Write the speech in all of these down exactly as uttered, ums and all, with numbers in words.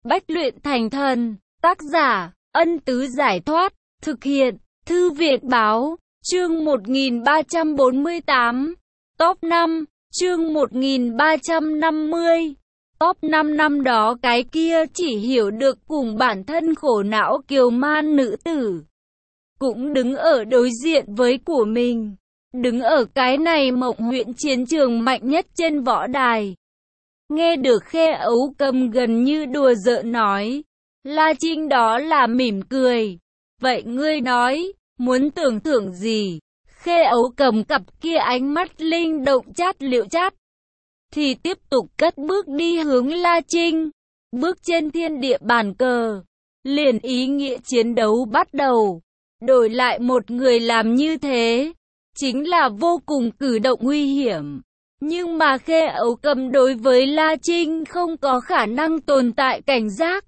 Bách luyện thành thần. Tác giả, Ân Tứ Giải Thoát. Thực hiện, Thư Việt Báo. Chương một nghìn ba trăm bốn mươi tám. Top năm. Chương một nghìn ba trăm năm mươi. Top năm. Năm đó cái kia chỉ hiểu được cùng bản thân khổ não kiều man nữ tử cũng đứng ở đối diện với của mình, đứng ở cái này Mộng huyện chiến trường mạnh nhất trên võ đài. Nghe được Khê Ấu Cầm gần như đùa giỡn nói, La Trinh đó là mỉm cười. Vậy ngươi nói, muốn tưởng thưởng gì? Khê Ấu Cầm cặp kia ánh mắt linh động chát liệu chát, thì tiếp tục cất bước đi hướng La Trinh. Bước trên thiên địa bàn cờ, liền ý nghĩa chiến đấu bắt đầu. Đổi lại một người làm như thế, chính là vô cùng cử động nguy hiểm. Nhưng mà Khê Ấu Cầm đối với La Trinh không có khả năng tồn tại cảnh giác.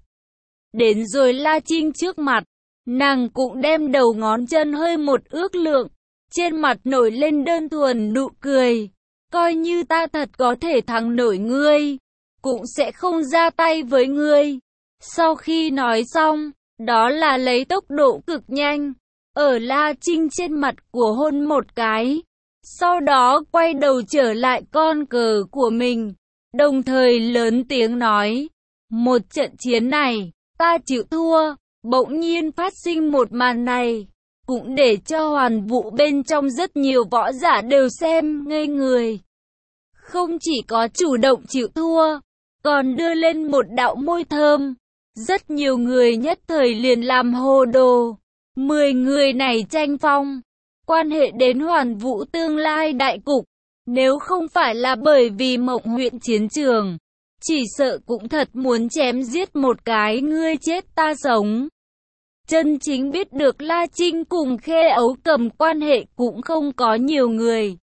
Đến rồi La Trinh trước mặt, nàng cũng đem đầu ngón chân hơi một ước lượng, trên mặt nổi lên đơn thuần nụ cười. Coi như ta thật có thể thắng nổi ngươi, cũng sẽ không ra tay với ngươi. Sau khi nói xong, đó là lấy tốc độ cực nhanh, ở La Trinh trên mặt của hôn một cái. Sau đó quay đầu trở lại con cờ của mình, đồng thời lớn tiếng nói, một trận chiến này, ta chịu thua. Bỗng nhiên phát sinh một màn này, cũng để cho Hoàn Vũ bên trong rất nhiều võ giả đều xem ngây người. Không chỉ có chủ động chịu thua, còn đưa lên một đạo môi thơm. Rất nhiều người nhất thời liền làm hồ đồ. Mười người này tranh phong, quan hệ đến Hoàn Vũ tương lai đại cục. Nếu không phải là bởi vì Mộng huyện chiến trường, chỉ sợ cũng thật muốn chém giết một cái ngươi chết ta sống. Chân chính biết được La Trinh cùng Khê Ấu Cầm quan hệ cũng không có nhiều người.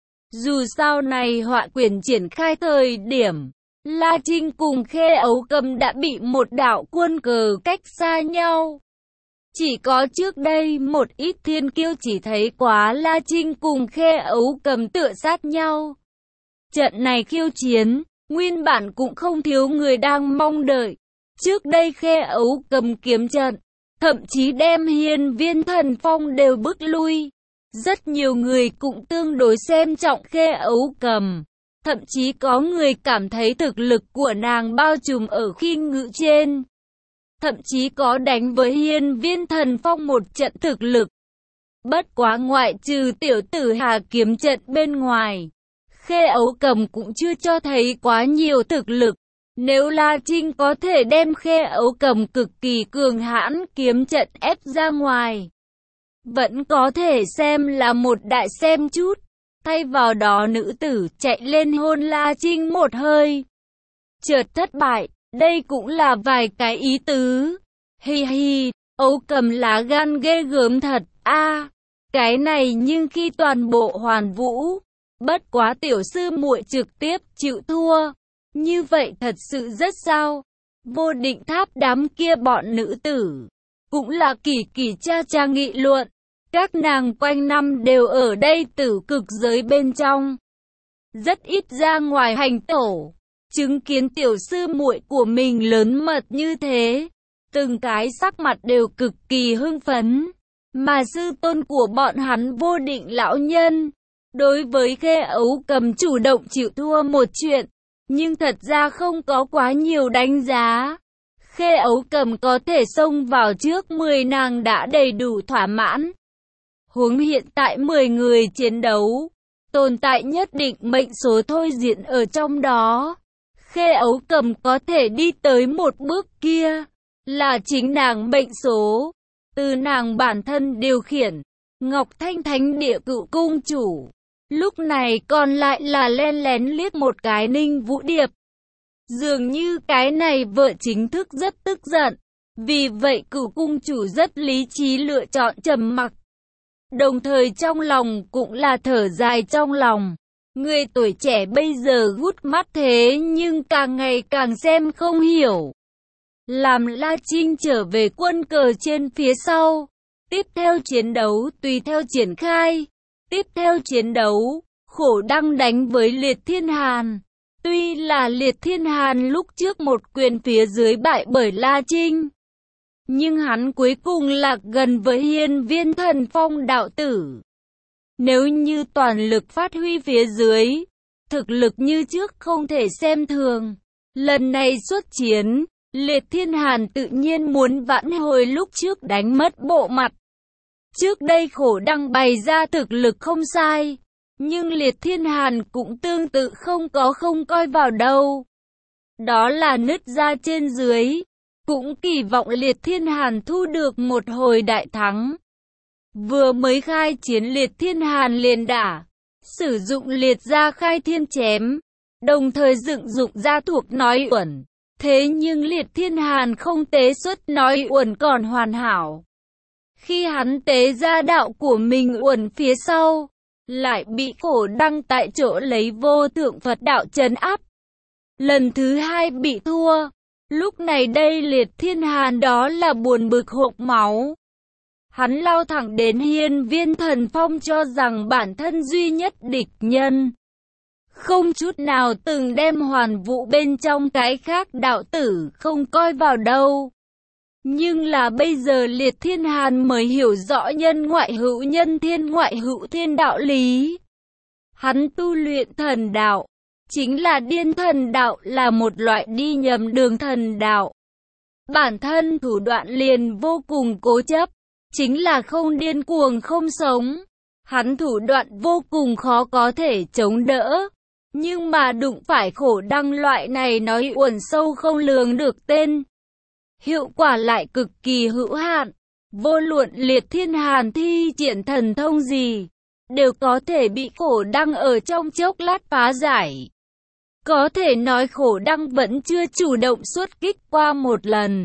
Dù sau này họa quyển triển khai thời điểm, La Trinh cùng Khê Ấu Cầm đã bị một đạo quân cờ cách xa nhau. Chỉ có trước đây một ít thiên kiêu chỉ thấy quá La Trinh cùng Khê Ấu Cầm tựa sát nhau. Trận này khiêu chiến, nguyên bản cũng không thiếu người đang mong đợi. Trước đây Khê Ấu Cầm kiếm trận, thậm chí đem Hiên Viên Thần Phong đều bức lui. Rất nhiều người cũng tương đối xem trọng Khê Ấu Cầm. Thậm chí có người cảm thấy thực lực của nàng bao trùm ở Khinh Ngữ trên. Thậm chí có đánh với Hiên Viên Thần Phong một trận thực lực. Bất quá ngoại trừ tiểu tử Hà kiếm trận bên ngoài, Khê Ấu Cầm cũng chưa cho thấy quá nhiều thực lực. Nếu La Trinh có thể đem Khê Ấu Cầm cực kỳ cường hãn kiếm trận ép ra ngoài, vẫn có thể xem là một đại xem chút. Thay vào đó nữ tử chạy lên hôn La Trinh một hơi, chợt thất bại. Đây cũng là vài cái ý tứ. Hi hi, Ấu Cầm lá gan ghê gớm thật a. À, cái này nhưng khi toàn bộ Hoàn Vũ, bất quá tiểu sư muội trực tiếp chịu thua. Như vậy thật sự rất sao? Vô Định Tháp đám kia bọn nữ tử, cũng là kỳ kỳ cha cha nghị luận. Các nàng quanh năm đều ở đây tử cực giới bên trong, rất ít ra ngoài hành tổ. Chứng kiến tiểu sư muội của mình lớn mật như thế, từng cái sắc mặt đều cực kỳ hưng phấn. Mà sư tôn của bọn hắn Vô Định lão nhân, đối với Khê Ấu Cầm chủ động chịu thua một chuyện, nhưng thật ra không có quá nhiều đánh giá. Khê Ấu Cầm có thể xông vào trước mười nàng đã đầy đủ thỏa mãn. Huống hiện tại mười người chiến đấu, tồn tại nhất định mệnh số thôi diễn ở trong đó. Khê Ấu Cầm có thể đi tới một bước kia, là chính nàng mệnh số, từ nàng bản thân điều khiển. Ngọc Thanh Thánh Địa Cựu Cung chủ, lúc này còn lại là len lén liếc một cái Ninh Vũ Điệp. Dường như cái này vợ chính thức rất tức giận, vì vậy Cựu Cung chủ rất lý trí lựa chọn trầm mặc. Đồng thời trong lòng cũng là thở dài trong lòng. Người tuổi trẻ bây giờ hút mắt thế nhưng càng ngày càng xem không hiểu. Làm La Trinh trở về quân cờ trên phía sau. Tiếp theo chiến đấu tùy theo triển khai. Tiếp theo chiến đấu, Khổ Đăng đánh với Liệt Thiên Hàn. Tuy là Liệt Thiên Hàn lúc trước một quyền phía dưới bại bởi La Trinh, nhưng hắn cuối cùng lạc gần với Hiên Viên Thần Phong đạo tử. Nếu như toàn lực phát huy phía dưới, thực lực như trước không thể xem thường. Lần này xuất chiến, Liệt Thiên Hàn tự nhiên muốn vãn hồi lúc trước đánh mất bộ mặt. Trước đây Khổ Đăng bày ra thực lực không sai, nhưng Liệt Thiên Hàn cũng tương tự không có không coi vào đâu. Đó là nứt ra trên dưới, cũng kỳ vọng Liệt Thiên Hàn thu được một hồi đại thắng. Vừa mới khai chiến Liệt Thiên Hàn liền đả, sử dụng liệt gia khai thiên chém, đồng thời dựng dụng ra thuộc nói uẩn. Thế nhưng Liệt Thiên Hàn không tế xuất nói uẩn còn hoàn hảo. Khi hắn tế ra đạo của mình uẩn phía sau, lại bị Khổ Đăng tại chỗ lấy vô thượng Phật đạo trấn áp. Lần thứ hai bị thua, lúc này đây Liệt Thiên Hàn đó là buồn bực hộc máu. Hắn lao thẳng đến Hiên Viên Thần Phong cho rằng bản thân duy nhất địch nhân. Không chút nào từng đem Hoàn Vũ bên trong cái khác đạo tử không coi vào đâu. Nhưng là bây giờ Liệt Thiên Hàn mới hiểu rõ nhân ngoại hữu nhân thiên ngoại hữu thiên đạo lý. Hắn tu luyện thần đạo, chính là điên thần đạo, là một loại đi nhầm đường thần đạo. Bản thân thủ đoạn liền vô cùng cố chấp, chính là không điên cuồng không sống. Hắn thủ đoạn vô cùng khó có thể chống đỡ. Nhưng mà đụng phải Khổ Đăng loại này nói uẩn sâu không lường được tên, hiệu quả lại cực kỳ hữu hạn. Vô luận Liệt Thiên Hàn thi triển thần thông gì, đều có thể bị Khổ Đăng ở trong chốc lát phá giải. Có thể nói Khổ Đăng vẫn chưa chủ động xuất kích qua một lần,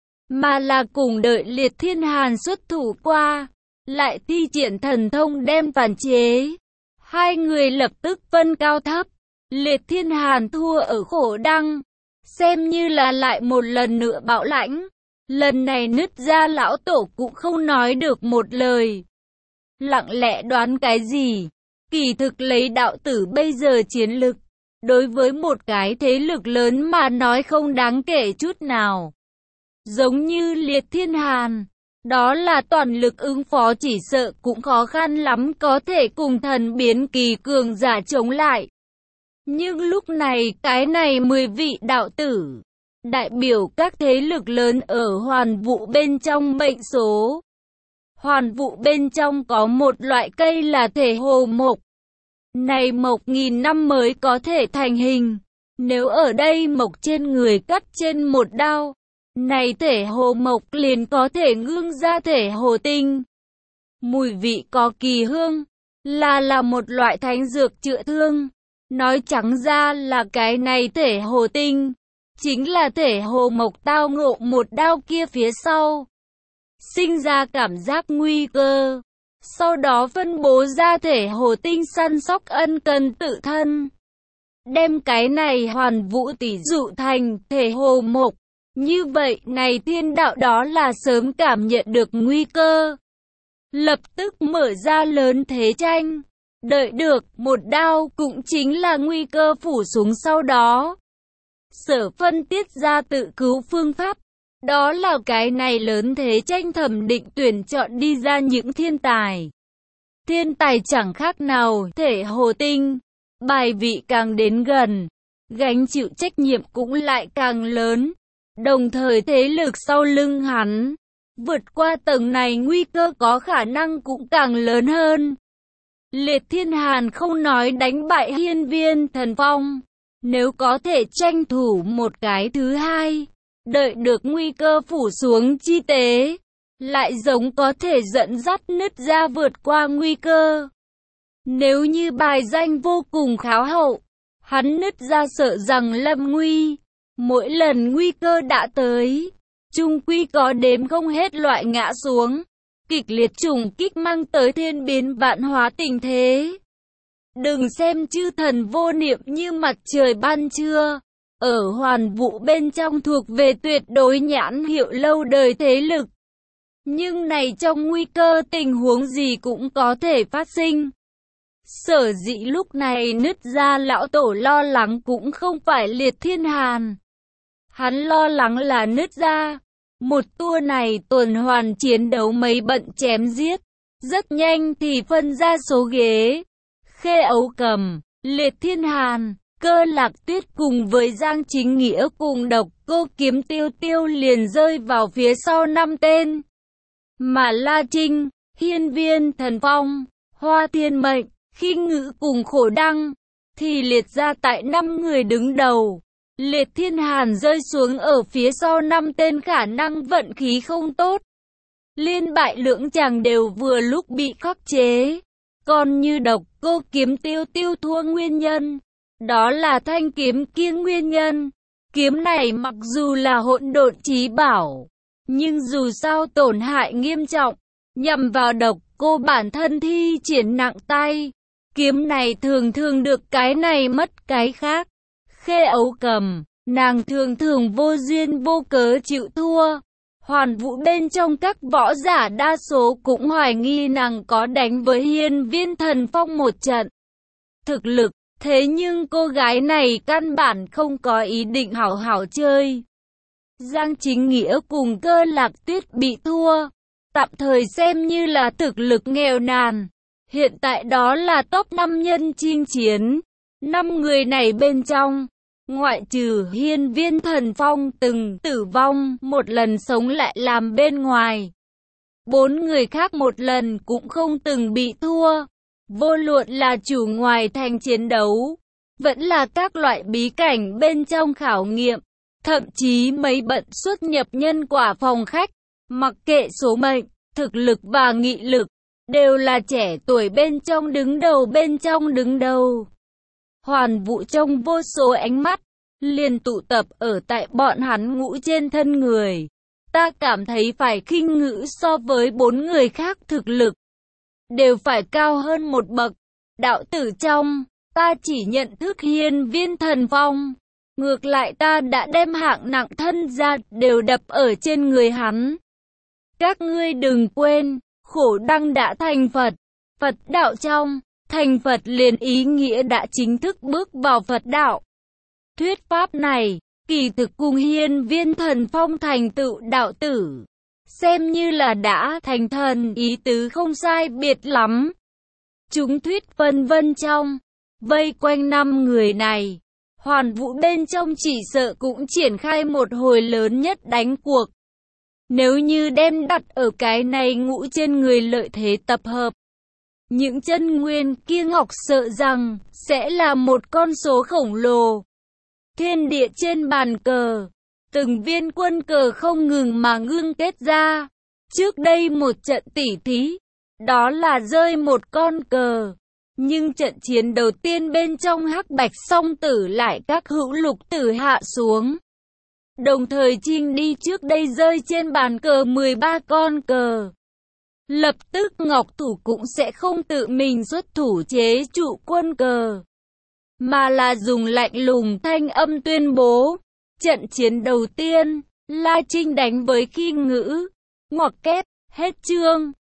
mà là cùng đợi Liệt Thiên Hàn xuất thủ qua, lại thi triển thần thông đem phản chế. Hai người lập tức phân cao thấp. Liệt Thiên Hàn thua ở Khổ Đăng, xem như là lại một lần nữa bạo lãnh. Lần này nứt ra lão tổ cũng không nói được một lời, lặng lẽ đoán cái gì. Kỳ thực lấy đạo tử bây giờ chiến lực, đối với một cái thế lực lớn mà nói không đáng kể chút nào. Giống như Liệt Thiên Hàn, đó là toàn lực ứng phó, chỉ sợ cũng khó khăn lắm có thể cùng thần biến kỳ cường giả chống lại. Nhưng lúc này cái này mười vị đạo tử, đại biểu các thế lực lớn ở Hoàn Vũ bên trong mệnh số. Hoàn Vũ bên trong có một loại cây là thể hồ mộc. Này mộc nghìn năm mới có thể thành hình. Nếu ở đây mộc trên người cắt trên một đao, này thể hồ mộc liền có thể ngưng ra thể hồ tinh. Mùi vị có kỳ hương, là là một loại thánh dược chữa thương. Nói trắng ra là cái này thể hồ tinh, chính là thể hồ mộc tao ngộ một đao kia phía sau, sinh ra cảm giác nguy cơ, sau đó phân bố ra thể hồ tinh săn sóc ân cần tự thân. Đem cái này Hoàn Vũ tỷ dụ thành thể hồ mộc, như vậy này thiên đạo đó là sớm cảm nhận được nguy cơ, lập tức mở ra lớn thế tranh. Đợi được một đao cũng chính là nguy cơ phủ xuống, sau đó Sở phân tiết ra tự cứu phương pháp. Đó là cái này lớn thế tranh thẩm định tuyển chọn đi ra những thiên tài. Thiên tài chẳng khác nào thể hồ tinh, bài vị càng đến gần, gánh chịu trách nhiệm cũng lại càng lớn. Đồng thời thế lực sau lưng hắn, vượt qua tầng này nguy cơ có khả năng cũng càng lớn hơn. Liệt Thiên Hàn không nói đánh bại Hiên Viên Thần Phong, nếu có thể tranh thủ một cái thứ hai, đợi được nguy cơ phủ xuống chi tế, lại giống có thể dẫn dắt nứt ra vượt qua nguy cơ. Nếu như bài danh vô cùng kháo hậu, hắn nứt ra sợ rằng lâm nguy, mỗi lần nguy cơ đã tới, chung quy có đếm không hết loại ngã xuống. Kịch liệt trùng kích mang tới thiên biến vạn hóa tình thế. Đừng xem chư thần vô niệm như mặt trời ban trưa, ở Hoàn Vũ bên trong thuộc về tuyệt đối nhãn hiệu lâu đời thế lực. Nhưng này trong nguy cơ tình huống gì cũng có thể phát sinh. Sở dĩ lúc này nứt ra lão tổ lo lắng cũng không phải Liệt Thiên Hàn. Hắn lo lắng là nứt ra. Một tour này tuần hoàn chiến đấu mấy bận chém giết. Rất nhanh thì phân ra số ghế. Khê Ấu Cầm, Liệt Thiên Hàn, Cơ Lạc Tuyết cùng với Giang Chính Nghĩa cùng Độc Cô Kiếm Tiêu Tiêu liền rơi vào phía sau năm tên. Mà La Trinh, Hiên Viên Thần Phong, Hoa Thiên Mệnh, Khinh Ngữ cùng Khổ Đăng thì liệt ra tại năm người đứng đầu. Liệt Thiên Hàn rơi xuống ở phía sau năm tên khả năng vận khí không tốt. Liên bại lưỡng chàng đều vừa lúc bị khắc chế. Còn như Độc Cô Kiếm Tiêu Tiêu thua nguyên nhân, đó là thanh kiếm kia nguyên nhân. Kiếm này mặc dù là hỗn độn chí bảo, nhưng dù sao tổn hại nghiêm trọng, nhằm vào Độc Cô bản thân thi triển nặng tay. Kiếm này thường thường được cái này mất cái khác. Khê Ấu Cầm, nàng thường thường vô duyên vô cớ chịu thua. Hoàn Vũ bên trong các võ giả đa số cũng hoài nghi nàng có đánh với Hiên Viên Thần Phong một trận. Thực lực, thế nhưng cô gái này căn bản không có ý định hảo hảo chơi. Giang Chính Nghĩa cùng Cơ Lạc Tuyết bị thua, tạm thời xem như là thực lực nghèo nàn. Hiện tại đó là top năm nhân chinh chiến. Năm người này bên trong, ngoại trừ Hiên Viên Thần Phong từng tử vong một lần sống lại làm bên ngoài, bốn người khác một lần cũng không từng bị thua. Vô luận là chủ ngoài thành chiến đấu, vẫn là các loại bí cảnh bên trong khảo nghiệm, thậm chí mấy bận xuất nhập nhân quả phòng khách, mặc kệ số mệnh, thực lực và nghị lực, đều là trẻ tuổi bên trong đứng đầu bên trong đứng đầu. Hoàn Vũ trong vô số ánh mắt liền tụ tập ở tại bọn hắn ngũ trên thân người. Ta cảm thấy phải Khinh Ngữ so với bốn người khác thực lực đều phải cao hơn một bậc. Đạo tử trong, ta chỉ nhận thức Hiên Viên Thần Phong. Ngược lại ta đã đem hạng nặng thân ra đều đập ở trên người hắn. Các ngươi đừng quên, Khổ Đăng đã thành Phật. Phật đạo trong, thành Phật liền ý nghĩa đã chính thức bước vào Phật đạo. Thuyết pháp này, kỳ thực cùng Hiên Viên Thần Phong thành tựu đạo tử, xem như là đã thành thần, ý tứ không sai biệt lắm. Chúng thuyết vân vân trong, vây quanh năm người này, Hoàn Vũ bên trong chỉ sợ cũng triển khai một hồi lớn nhất đánh cuộc. Nếu như đem đặt ở cái này ngũ trên người lợi thế tập hợp, những chân nguyên kia ngọc sợ rằng sẽ là một con số khổng lồ. Thiên địa trên bàn cờ, từng viên quân cờ không ngừng mà ngưng kết ra. Trước đây một trận tỉ thí, đó là rơi một con cờ. Nhưng trận chiến đầu tiên bên trong hắc bạch song tử lại các hữu lục tử hạ xuống. Đồng thời Trinh đi trước đây rơi trên bàn cờ mười ba con cờ. Lập tức Ngọc Thủ cũng sẽ không tự mình xuất thủ chế trụ quân cờ, mà là dùng lạnh lùng thanh âm tuyên bố. Trận chiến đầu tiên, La Trinh đánh với Khinh Ngữ. Ngoặc kép, hết chương.